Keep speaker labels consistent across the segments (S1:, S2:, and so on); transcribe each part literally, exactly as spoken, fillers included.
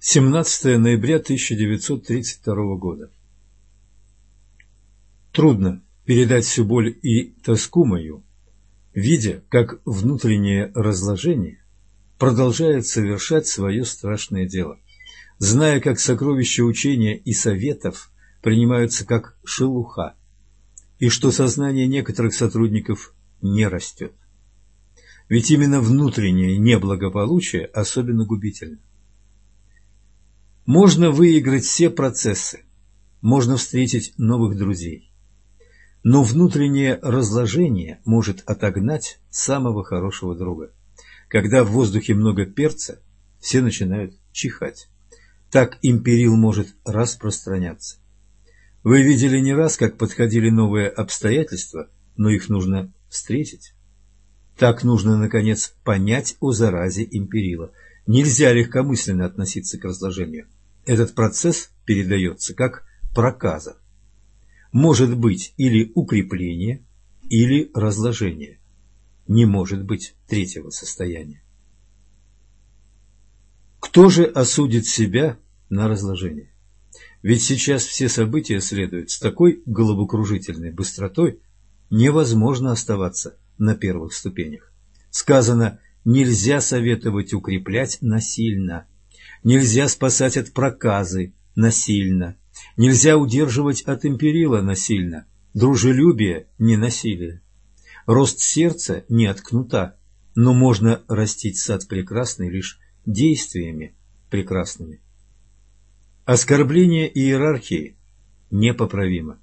S1: семнадцатое ноября тысяча девятьсот тридцать второго года. Трудно передать всю боль и тоску мою, видя, как внутреннее разложение продолжает совершать свое страшное дело, зная, как сокровища учения и советов принимаются как шелуха, и что сознание некоторых сотрудников не растет. Ведь именно внутреннее неблагополучие особенно губительно. Можно выиграть все процессы, можно встретить новых друзей, но внутреннее разложение может отогнать самого хорошего друга. Когда в воздухе много перца, все начинают чихать. Так империл может распространяться. Вы видели не раз, как подходили новые обстоятельства, но их нужно встретить. Так нужно, наконец, понять о заразе империла. Нельзя легкомысленно относиться к разложению. Этот процесс передается как проказа. Может быть или укрепление, или разложение. Не может быть третьего состояния. Кто же осудит себя на разложение? Ведь сейчас все события следуют с такой головокружительной быстротой, невозможно оставаться на первых ступенях. Сказано, нельзя советовать укреплять насильно, нельзя спасать от проказы насильно, нельзя удерживать от империла насильно, дружелюбие не насилие, рост сердца не от кнута, но можно растить сад прекрасный лишь действиями прекрасными. Оскорбление иерархии непоправимо.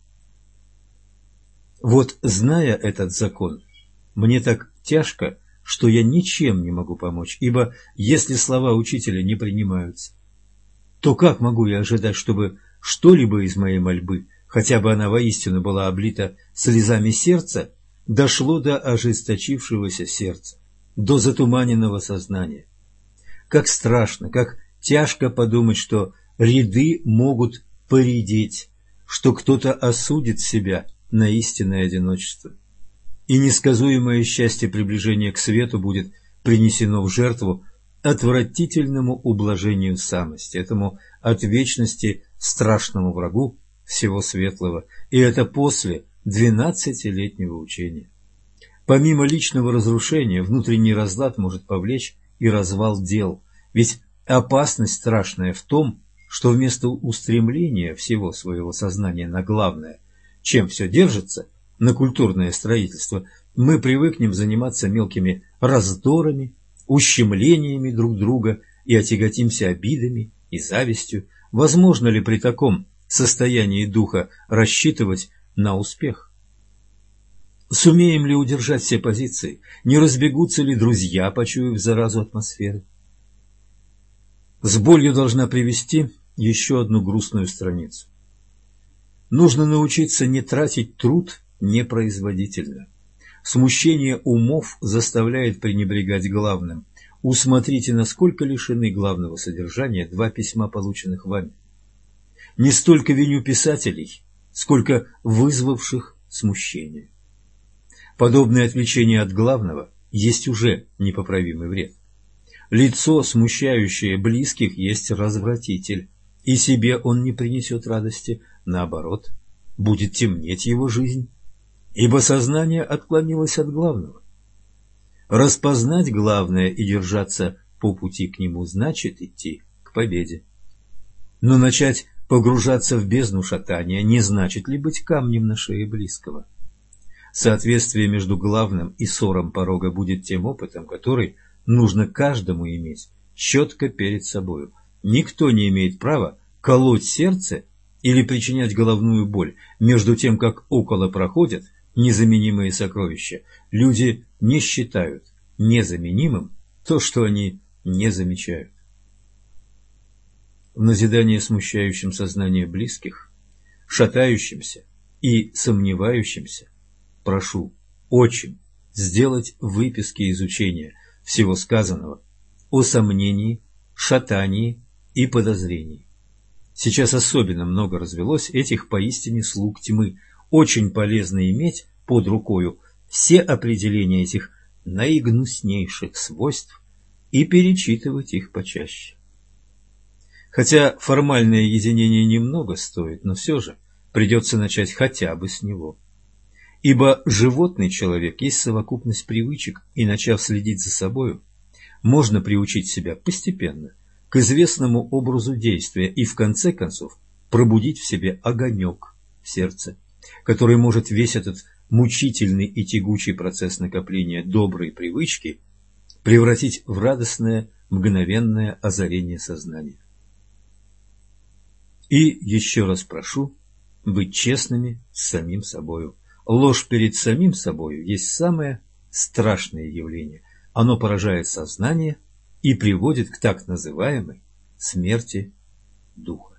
S1: Вот, зная этот закон, мне так тяжко, что я ничем не могу помочь, ибо если слова учителя не принимаются, то как могу я ожидать, чтобы что-либо из моей мольбы, хотя бы она воистину была облита слезами сердца, дошло до ожесточившегося сердца, до затуманенного сознания? Как страшно, как тяжко подумать, что ряды могут поредеть, что кто-то осудит себя на истинное одиночество. И несказуемое счастье приближения к свету будет принесено в жертву отвратительному ублажению самости, этому от вечности страшному врагу всего светлого, и это после двенадцатилетнего учения. Помимо личного разрушения, внутренний разлад может повлечь и развал дел, ведь опасность страшная в том, что вместо устремления всего своего сознания на главное, чем все держится, на культурное строительство, мы привыкнем заниматься мелкими раздорами, ущемлениями друг друга и отяготимся обидами и завистью. Возможно ли при таком состоянии духа рассчитывать на успех? Сумеем ли удержать все позиции? Не разбегутся ли друзья, почуяв заразу атмосферы? С болью должна привести еще одну грустную страницу. Нужно научиться не тратить труд непроизводительно. Смущение умов заставляет пренебрегать главным. Усмотрите, насколько лишены главного содержания два письма, полученных вами. Не столько виню писателей, сколько вызвавших смущение. Подобное отвлечение от главного есть уже непоправимый вред. Лицо, смущающее близких, есть развратитель, и себе он не принесет радости, наоборот, будет темнеть его жизнь, ибо сознание отклонилось от главного. Распознать главное и держаться по пути к нему значит идти к победе. Но начать погружаться в бездну шатания не значит ли быть камнем на шее близкого? Соответствие между главным и ссором порога будет тем опытом, который нужно каждому иметь четко перед собою. Никто не имеет права колоть сердце или причинять головную боль, между тем, как около проходят незаменимые сокровища. Люди не считают незаменимым то, что они не замечают. В назидание смущающим сознание близких, шатающимся и сомневающимся, прошу очень сделать выписки изучения всего сказанного о сомнении, шатании и подозрении. Сейчас особенно много развелось этих поистине слуг тьмы. Очень полезно иметь под рукою все определения этих наигнуснейших свойств и перечитывать их почаще. Хотя формальное единение немного стоит, но все же придется начать хотя бы с него. Ибо животный человек есть совокупность привычек, и, начав следить за собою, можно приучить себя постепенно к известному образу действия и, в конце концов, пробудить в себе огонек в сердце, который может весь этот мучительный и тягучий процесс накопления доброй привычки превратить в радостное, мгновенное озарение сознания. И еще раз прошу быть честными с самим собою. Ложь перед самим собою есть самое страшное явление. Оно поражает сознание и приводит к так называемой смерти духа.